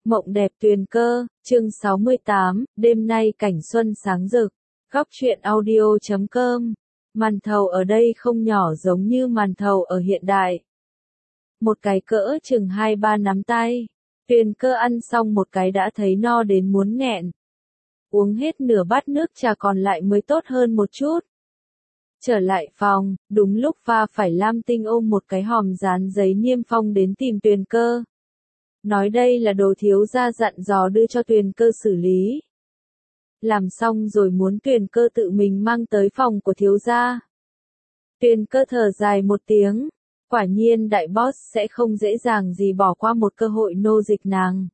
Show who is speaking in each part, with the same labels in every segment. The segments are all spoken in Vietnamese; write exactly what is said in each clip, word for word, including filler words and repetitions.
Speaker 1: Mộng đẹp tuyền cơ, chương sáu mươi tám, đêm nay cảnh xuân sáng rực. Góc truyện audio chấm com. Màn thầu ở đây không nhỏ giống như màn thầu ở hiện đại. Một cái cỡ chừng hai ba nắm tay. Tuyền cơ ăn xong một cái đã thấy no đến muốn nghẹn. Uống hết nửa bát nước trà còn lại mới tốt hơn một chút. Trở lại phòng, đúng lúc pha phải Lam Tinh ôm một cái hòm dán giấy niêm phong đến tìm Tuyền cơ. Nói đây là đồ thiếu gia dặn dò đưa cho Tuyền cơ xử lý. Làm xong rồi muốn Tuyền cơ tự mình mang tới phòng của thiếu gia. Tuyền cơ thở dài một tiếng. Quả nhiên đại boss sẽ không dễ dàng gì bỏ qua một cơ hội nô dịch nàng.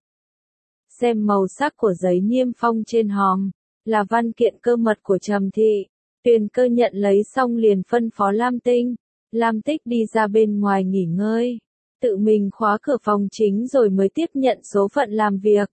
Speaker 1: Xem màu sắc của giấy niêm phong trên hòm, là văn kiện cơ mật của Trầm Thị. Tuyền cơ nhận lấy xong liền phân phó Lam Tinh. Lam Tích đi ra bên ngoài nghỉ ngơi. Tự mình khóa cửa phòng chính rồi mới tiếp nhận số phận làm việc.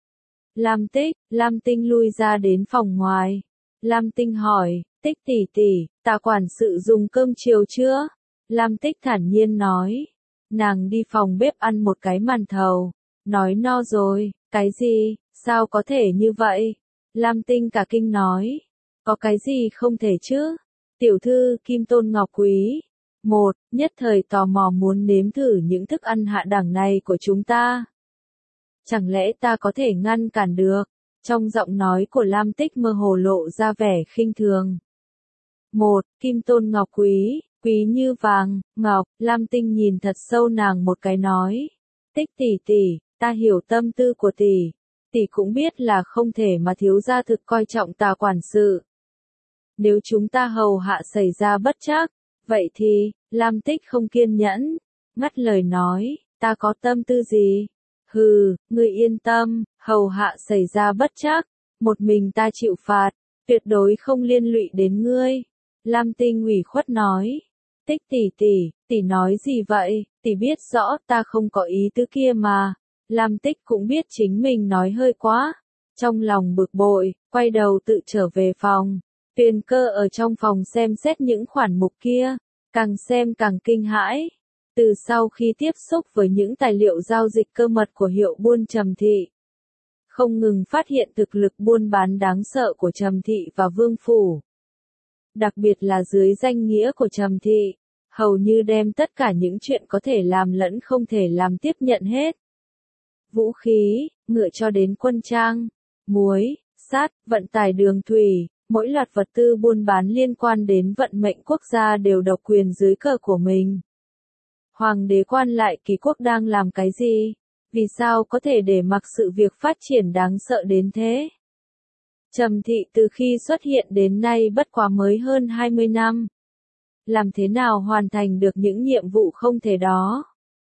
Speaker 1: Lam Tích, Lam Tinh lui ra đến phòng ngoài. Lam Tinh hỏi, Tích tỷ tỷ, tạ quản sự dùng cơm chiều chưa? Lam Tích thản nhiên nói. Nàng đi phòng bếp ăn một cái màn thầu. Nói no rồi, cái gì, sao có thể như vậy? Lam Tinh cả kinh nói. Có cái gì không thể chứ? Tiểu thư Kim Tôn Ngọc Quý. Một, nhất thời tò mò muốn nếm thử những thức ăn hạ đẳng này của chúng ta. Chẳng lẽ ta có thể ngăn cản được? Trong giọng nói của Lam Tích mơ hồ lộ ra vẻ khinh thường. Một, Kim Tôn Ngọc Quý, quý như vàng, ngọc. Lam Tinh nhìn thật sâu nàng một cái nói. Tích tỷ tỷ, ta hiểu tâm tư của tỷ. Tỷ cũng biết là không thể mà thiếu gia thực coi trọng Tạ quản sự. Nếu chúng ta hầu hạ xảy ra bất trắc, vậy thì, Lam Tích không kiên nhẫn, ngắt lời nói, ta có tâm tư gì? Hừ, ngươi yên tâm, hầu hạ xảy ra bất trắc, một mình ta chịu phạt, tuyệt đối không liên lụy đến ngươi. Lam Tinh ủy khuất nói, Tích tỷ tỷ, tỷ nói gì vậy, tỷ biết rõ ta không có ý tứ kia mà. Lam Tích cũng biết chính mình nói hơi quá, trong lòng bực bội, quay đầu tự trở về phòng. Tuyền cơ ở trong phòng xem xét những khoản mục kia, càng xem càng kinh hãi. Từ sau khi tiếp xúc với những tài liệu giao dịch cơ mật của hiệu buôn Trầm Thị, không ngừng phát hiện thực lực buôn bán đáng sợ của Trầm Thị và Vương Phủ. Đặc biệt là dưới danh nghĩa của Trầm Thị, hầu như đem tất cả những chuyện có thể làm lẫn không thể làm tiếp nhận hết. Vũ khí, ngựa cho đến quân trang, muối, sắt, vận tải đường thủy. Mỗi loạt vật tư buôn bán liên quan đến vận mệnh quốc gia đều độc quyền dưới cờ của mình. Hoàng đế quan lại Ký quốc đang làm cái gì? Vì sao có thể để mặc sự việc phát triển đáng sợ đến thế? Trầm Thị từ khi xuất hiện đến nay bất quá mới hơn hai mươi năm. Làm thế nào hoàn thành được những nhiệm vụ không thể đó?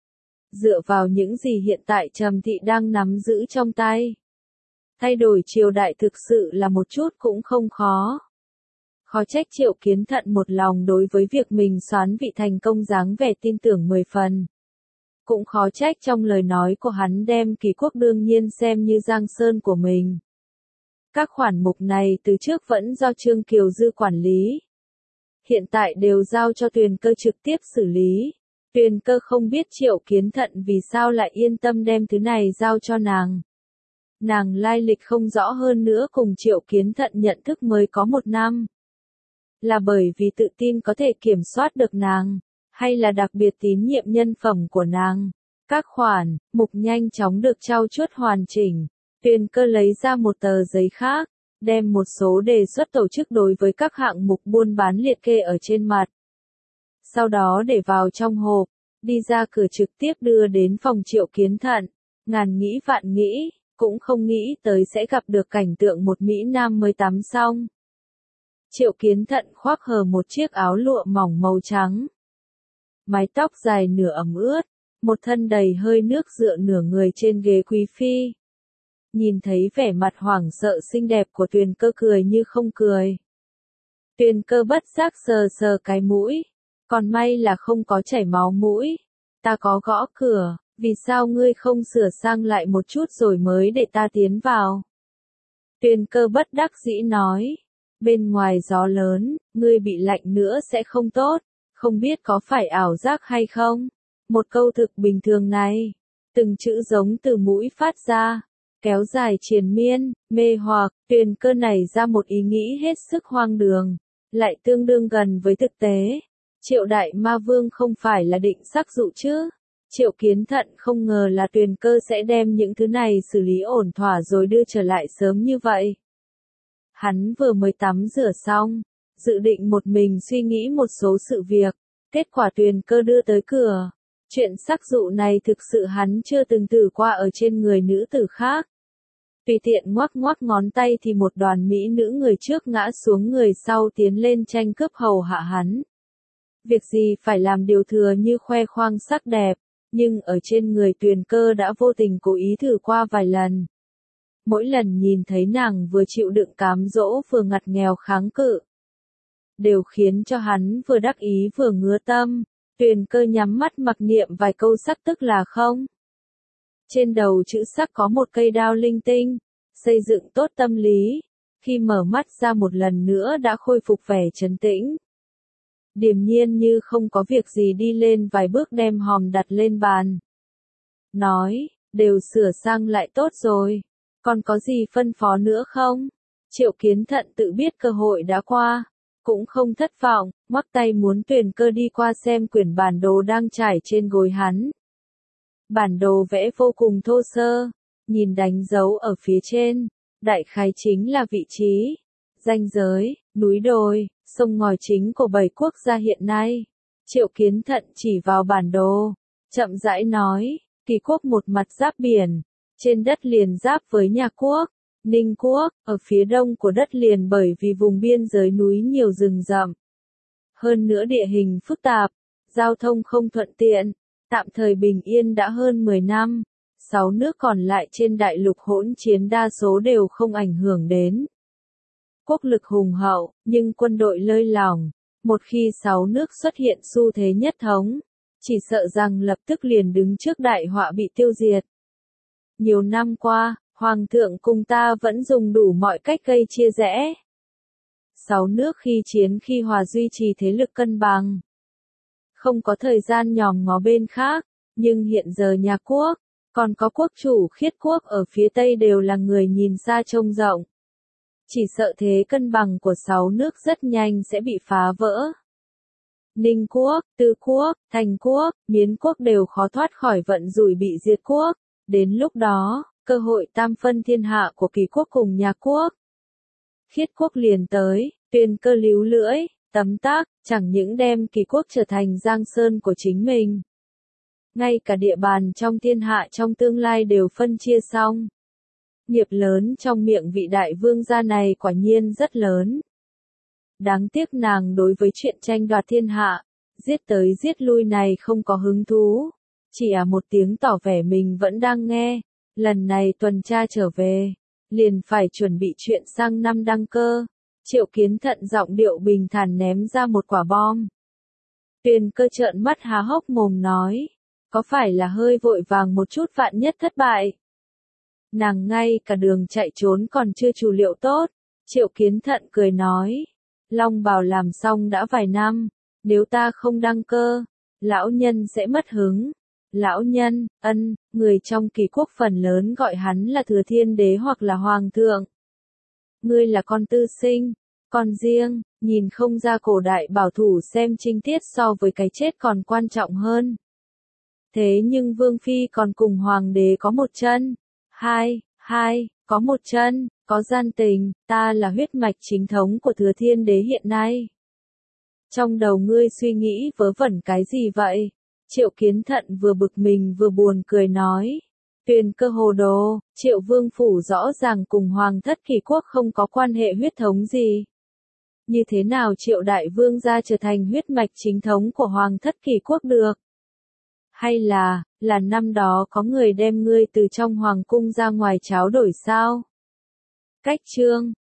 Speaker 1: Dựa vào những gì hiện tại Trầm Thị đang nắm giữ trong tay? Thay đổi triều đại thực sự là một chút cũng không khó. Khó trách Triệu Kiến Thận một lòng đối với việc mình soán vị thành công dáng vẻ tin tưởng mười phần. Cũng khó trách trong lời nói của hắn đem Ký quốc đương nhiên xem như giang sơn của mình. Các khoản mục này từ trước vẫn do Trương Kiều Dư quản lý. Hiện tại đều giao cho Tuyền cơ trực tiếp xử lý. Tuyền cơ không biết Triệu Kiến Thận vì sao lại yên tâm đem thứ này giao cho nàng. Nàng lai lịch không rõ hơn nữa cùng Triệu Kiến Thận nhận thức mới có một năm. Là bởi vì tự tin có thể kiểm soát được nàng, hay là đặc biệt tín nhiệm nhân phẩm của nàng. Các khoản, mục nhanh chóng được trao chuốt hoàn chỉnh. Tuyền cơ lấy ra một tờ giấy khác, đem một số đề xuất tổ chức đối với các hạng mục buôn bán liệt kê ở trên mặt. Sau đó để vào trong hộp, đi ra cửa trực tiếp đưa đến phòng Triệu Kiến Thận. Ngàn nghĩ vạn nghĩ, cũng không nghĩ tới sẽ gặp được cảnh tượng một Mỹ Nam mới tắm xong. Triệu Kiến Thận khoác hờ một chiếc áo lụa mỏng màu trắng. Mái tóc dài nửa ẩm ướt, một thân đầy hơi nước dựa nửa người trên ghế quý phi. Nhìn thấy vẻ mặt hoảng sợ xinh đẹp của Tuyền cơ cười như không cười. Tuyền cơ bất giác sờ sờ cái mũi, còn may là không có chảy máu mũi. Ta có gõ cửa. Vì sao ngươi không sửa sang lại một chút rồi mới để ta tiến vào? Tuyền cơ bất đắc dĩ nói. Bên ngoài gió lớn, ngươi bị lạnh nữa sẽ không tốt, không biết có phải ảo giác hay không? Một câu thực bình thường này. từng chữ giống từ mũi phát ra, kéo dài triền miên, mê hoặc. Tuyền Cơ nảy ra một ý nghĩ hết sức hoang đường, lại tương đương gần với thực tế. Triệu Đại Ma Vương không phải là định sắc dụ chứ? Triệu Kiến Thận không ngờ là Tuyền Cơ sẽ đem những thứ này xử lý ổn thỏa rồi đưa trở lại sớm như vậy. Hắn vừa mới tắm rửa xong, dự định một mình suy nghĩ một số sự việc, kết quả Tuyền Cơ đưa tới cửa. Chuyện sắc dụ này thực sự hắn chưa từng thử qua ở trên người nữ tử khác. Tùy tiện ngoắc ngoắc ngón tay thì một đoàn mỹ nữ người trước ngã xuống người sau tiến lên tranh cướp hầu hạ hắn. Việc gì phải làm điều thừa như khoe khoang sắc đẹp, nhưng ở trên người Tuyền Cơ đã vô tình cố ý thử qua vài lần. Mỗi lần nhìn thấy nàng vừa chịu đựng cám dỗ vừa ngặt nghèo kháng cự, đều khiến cho hắn vừa đắc ý vừa ngứa tâm. Tuyền Cơ nhắm mắt mặc niệm vài câu sắc tức là không. Trên đầu chữ sắc có một cây đao linh tinh, xây dựng tốt tâm lý. Khi mở mắt ra một lần nữa đã khôi phục vẻ trấn tĩnh. Điềm nhiên như không có việc gì đi lên vài bước đem hòm đặt lên bàn. Nói, đều sửa sang lại tốt rồi, còn có gì phân phó nữa không? Triệu Kiến Thận tự biết cơ hội đã qua, cũng không thất vọng, ngoắc tay muốn Tuyền Cơ đi qua xem quyển bản đồ đang trải trên gối hắn. Bản đồ vẽ vô cùng thô sơ, nhìn đánh dấu ở phía trên, đại khái chính là vị trí, ranh giới, núi đồi, sông ngòi chính của bảy quốc gia hiện nay. Triệu Kiến Thận chỉ vào bản đồ, chậm rãi nói, Kỳ quốc một mặt giáp biển, trên đất liền giáp với nhà quốc, Ninh quốc, ở phía đông của đất liền bởi vì vùng biên giới núi nhiều rừng rậm. Hơn nữa địa hình phức tạp, giao thông không thuận tiện, tạm thời bình yên đã hơn mười năm, sáu nước còn lại trên đại lục hỗn chiến đa số đều không ảnh hưởng đến. Quốc lực hùng hậu, nhưng quân đội lơi lỏng, một khi sáu nước xuất hiện xu thế nhất thống, chỉ sợ rằng lập tức liền đứng trước đại họa bị tiêu diệt. Nhiều năm qua, Hoàng thượng cùng ta vẫn dùng đủ mọi cách gây chia rẽ. Sáu nước khi chiến khi hòa duy trì thế lực cân bằng. Không có thời gian nhòm ngó bên khác, nhưng hiện giờ nhà quốc, còn có quốc chủ Khiết quốc ở phía Tây đều là người nhìn xa trông rộng. Chỉ sợ thế cân bằng của sáu nước rất nhanh sẽ bị phá vỡ. Ninh quốc, Tư quốc, Thành quốc, Miến quốc đều khó thoát khỏi vận rủi bị diệt quốc. Đến lúc đó, cơ hội tam phân thiên hạ của Kỳ quốc cùng nhà quốc. Khiết quốc liền tới, Tuyền Cơ líu lưỡi, tấm tắc, chẳng những đem Kỳ quốc trở thành giang sơn của chính mình. Ngay cả địa bàn trong thiên hạ trong tương lai đều phân chia xong. Nghiệp lớn trong miệng vị đại vương gia này quả nhiên rất lớn. Đáng tiếc nàng đối với chuyện tranh đoạt thiên hạ, giết tới giết lui này không có hứng thú. Chỉ à một tiếng tỏ vẻ mình vẫn đang nghe, lần này tuần tra trở về, liền phải chuẩn bị chuyện sang năm đăng cơ. Triệu Kiến Thận giọng điệu bình thản ném ra một quả bom. Tuyền Cơ trợn mắt há hốc mồm nói, có phải là hơi vội vàng một chút vạn nhất thất bại? Nàng ngay cả đường chạy trốn còn chưa chủ liệu tốt. Triệu Kiến Thận cười nói, Long Bào làm xong đã vài năm, nếu ta không đăng cơ, lão nhân sẽ mất hứng. Lão nhân, ân, người trong Kỳ quốc phần lớn gọi hắn là Thừa Thiên Đế hoặc là Hoàng thượng. Ngươi là con tư sinh, con riêng, nhìn không ra cổ đại bảo thủ xem trinh tiết so với cái chết còn quan trọng hơn. Thế nhưng Vương Phi còn cùng Hoàng đế có một chân, hai, hai, có một chân, có gian tình, ta là huyết mạch chính thống của Thừa Thiên Đế hiện nay. Trong đầu ngươi suy nghĩ vớ vẩn cái gì vậy? Triệu Kiến Thận vừa bực mình vừa buồn cười nói. Tuyền Cơ hồ đồ, Triệu Vương Phủ rõ ràng cùng Hoàng thất Kỳ quốc không có quan hệ huyết thống gì. Như thế nào Triệu Đại Vương gia trở thành huyết mạch chính thống của Hoàng thất Kỳ quốc được? Hay là, là năm đó có người đem ngươi từ trong Hoàng cung ra ngoài tráo đổi sao? Cách chương